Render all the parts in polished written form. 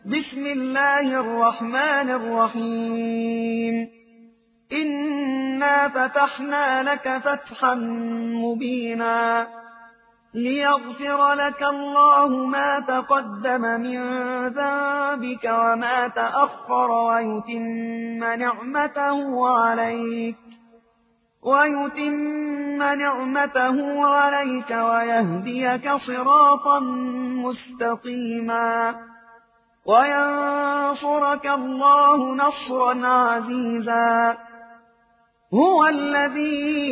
بسم الله الرحمن الرحيم إنا فتحنا لك فتحا مبينا ليغفر لك الله ما تقدم من ذنبك وما تأخر ويتم نعمته عليك ويهديك صراطا مستقيما وينصرك الله نصرا عزيزا هو الذي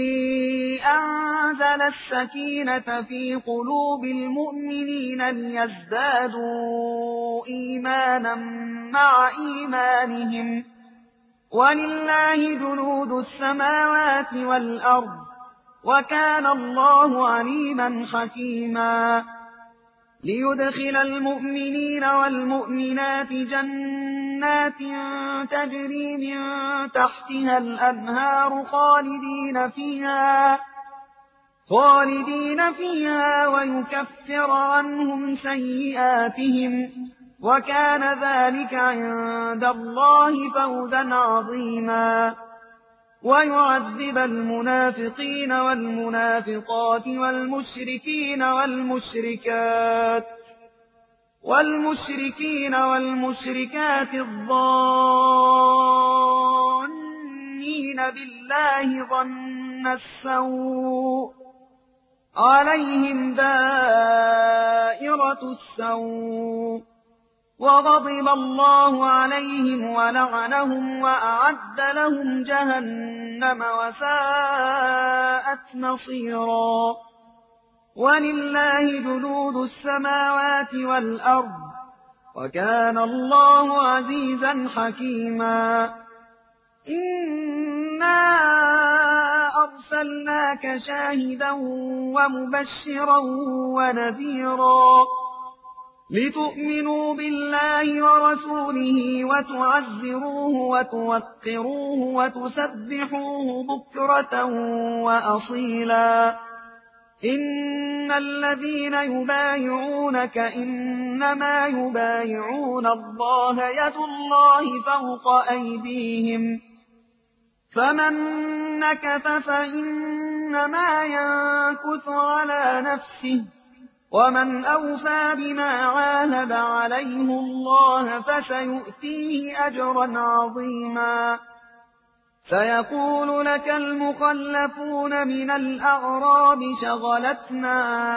أنزل السكينة في قلوب المؤمنين ليزدادوا إيمانا مع إيمانهم ولله جنود السماوات والأرض وكان الله عليما حكيما ليدخل المؤمنين والمؤمنات جنات تجري من تحتها الأنهار خالدين فيها ويكفر عنهم سيئاتهم وكان ذلك عند الله فوزا عظيما ويعذب المنافقين والمنافقات والمشركات الظانين بالله ظن السوء عليهم دائرة السوء وغضب الله عليهم ولعنهم وأعد لهم جهنم وساءت مصيرا ولله جنود السماوات والأرض وكان الله عزيزا حكيما إنا أرسلناك شاهدا ومبشرا ونذيرا لتؤمنوا بالله ورسوله وتعزروه وتوقروه وتسبحوه بكرة وأصيلا إن الذين يبايعونك إنما يبايعون الله يد الله فوق أيديهم فمن نكث فإنما ينكث على نفسه ومن أوفى بما عاهد عليه الله فسيؤتيه أجرا عظيما سيقول لك المخلفون من الأعراب شغلتنا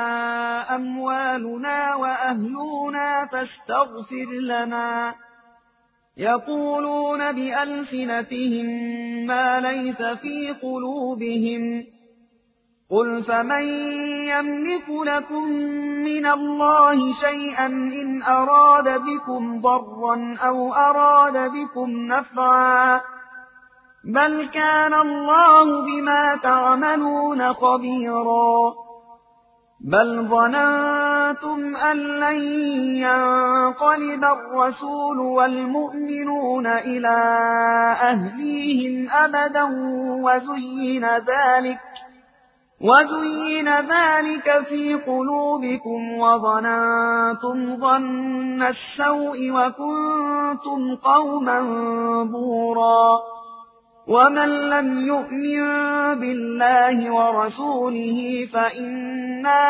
أموالنا وأهلنا فاستغفر لنا يقولون بألسنتهم ما ليس في قلوبهم قل فمن يملك لكم من الله شيئا إن أراد بكم ضرا أو أراد بكم نفعا بل كان الله بما تعملون خبيرا بل ظننتم أن لن ينقلب الرسول والمؤمنون إلى أهليهم أبدا وزين ذلك في قلوبكم وظننتم ظن السوء وكنتم قوما بورا ومن لم يؤمن بالله ورسوله فإنا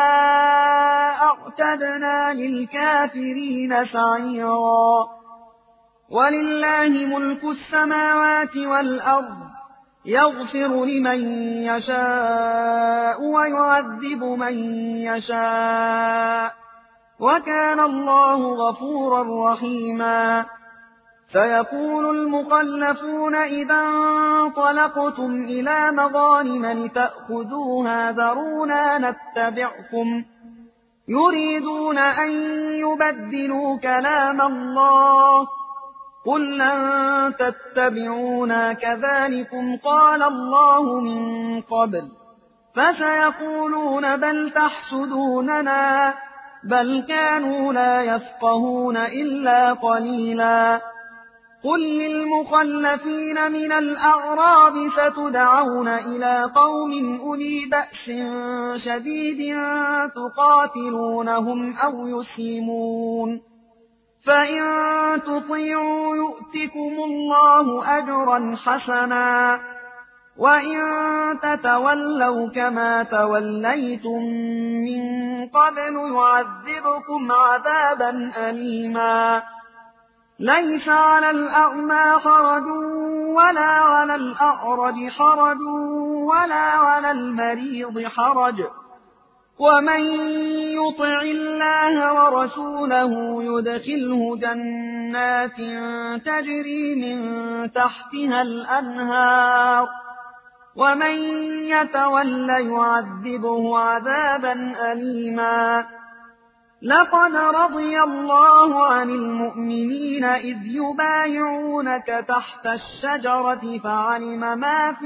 أعتدنا للكافرين سعيرا ولله ملك السماوات والأرض يغفر لمن يشاء ويعذب من يشاء وكان الله غفورا رحيما سيقول المخلفون إذا انطلقتم إلى مغانم لتأخذوها ذرونا نتبعكم يريدون أن يبدلوا كلام الله قل لن تتبعونا كذلكم قال الله من قبل فسيقولون بل تحسدوننا بل كانوا لا يفقهون إلا قليلا قل للمخلفين من الأعراب ستدعون إلى قوم أولي بأس شديد تقاتلونهم أو يسلمون فإن تطيعوا يؤتكم الله أجرا حسنا وإن تتولوا كما توليتم من قبل يعذبكم عذابا أليما ليس على الأعمى حرج ولا على الأعرج حرج ولا على المريض حرج ومن يطع الله ورسوله يدخله جنات تجري من تحتها الأنهار ومن يتول يعذبه عذابا أليما لقد رضي الله عن المؤمنين إذ يبايعونك تحت الشجرة فعلم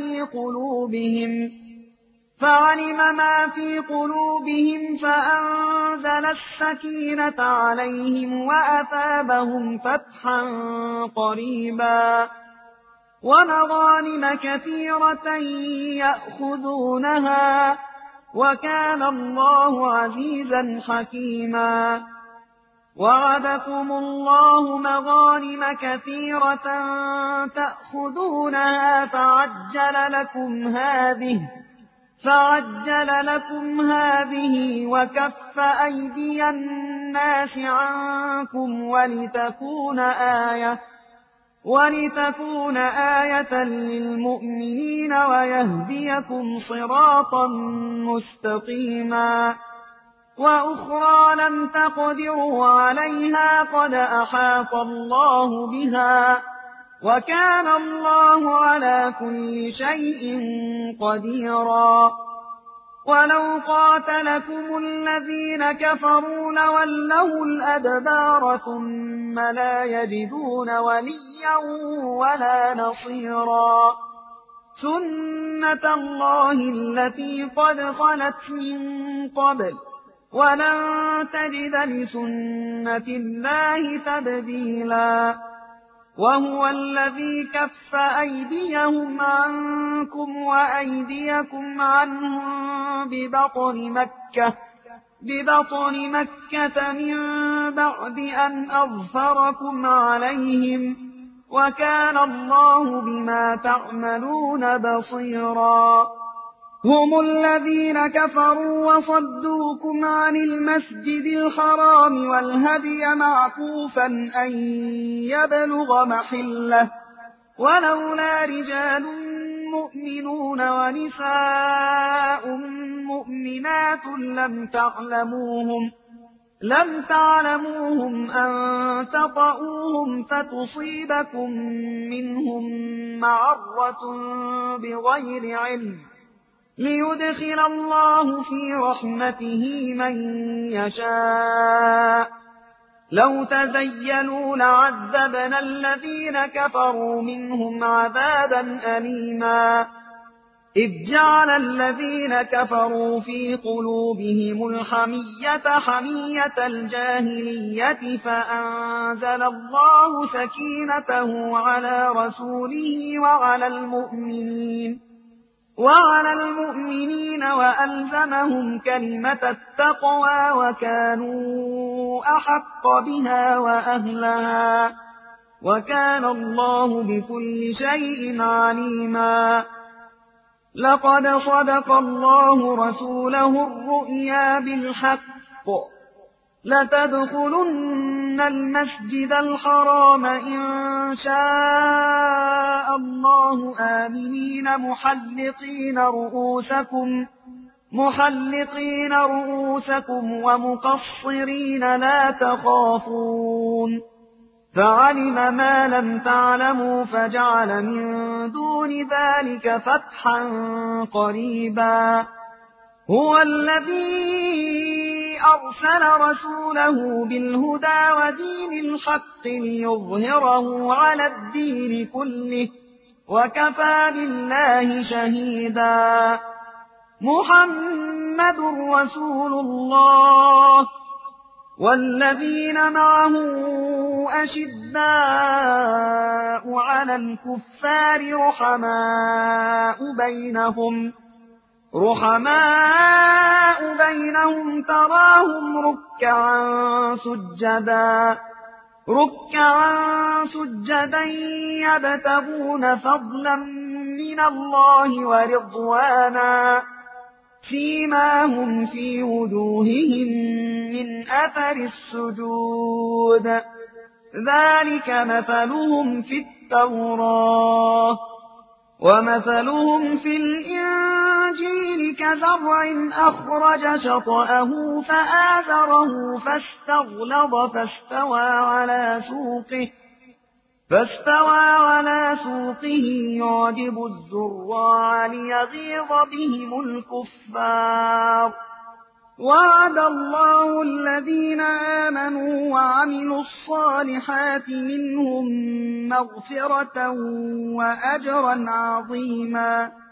ما في قلوبهم فأنزل السكينة عليهم وأثابهم فتحا قريبا ومغانم كثيرة يأخذونها وكان الله عزيزا حكيما وعدكم الله مغانم كثيرة تأخذونها فعجل لكم هذه وكف أيدي الناس عنكم ولتكون آية للمؤمنين ويهديكم صراطا مستقيما وأخرى لم تقدروا عليها قد أحاط الله بها وكان الله على كل شيء قديرا ولو قاتلكم الذين كفروا لولوا الأدبار ثم لا يجدون وليا ولا نصيرا سنة الله التي قد خلت من قبل ولن تجد لسنة الله تبديلا وهو الذي كف أيديهم عنكم وأيديكم عنهم ببطن مكة من بعد أن أظفركم عليهم وكان الله بما تعملون بصيرا هم الذين كفروا وصدوكم عن المسجد الحرام والهدي معكوفا أن يبلغ محله ولولا رجال مؤمنون ونساء مؤمنات لم تعلموهم أن تطؤوهم فتصيبكم منهم معرة بغير علم ليدخل الله في رحمته من يشاء لو تزينوا لعذبنا الذين كفروا منهم عذابا أليما إذ جعل الذين كفروا في قلوبهم الحمية حمية الجاهلية فأنزل الله سكينته على رسوله وعلى المؤمنين وألزمهم كلمة التقوى وكانوا أحق بها وأهلها وكان الله بكل شيء عليما لقد صدق الله رسوله الرؤيا بالحق لتدخلن المسجد الحرام إن شاء الله آمنين محلقين رؤوسكم ومقصرين لا تخافون فعلم ما لم تعلموا فجعل من دون ذلك فتحا قريبا هو الذي أرسل رسوله بالهدى ودين الحق ليظهره على الدين كله وكفى بالله شهيدا محمد رسول الله والذين معه أشداء على الكفار رحماء بينهم تراهم ركعا سجدا ركعا سجدا يبتغون فضلا من الله ورضوانا سيماهم في وجوههم من أثر السجود ذلك مثلهم في التوراة ومثلهم في الإنجيل كزرع أخرج شطأه فآزره فاستغلظ فاستوى على سوقه يعجب الزراع ليغيظ بهم الكفار وعد الله الذين آمنوا وعملوا الصالحات منهم مغفرة وأجرا عظيما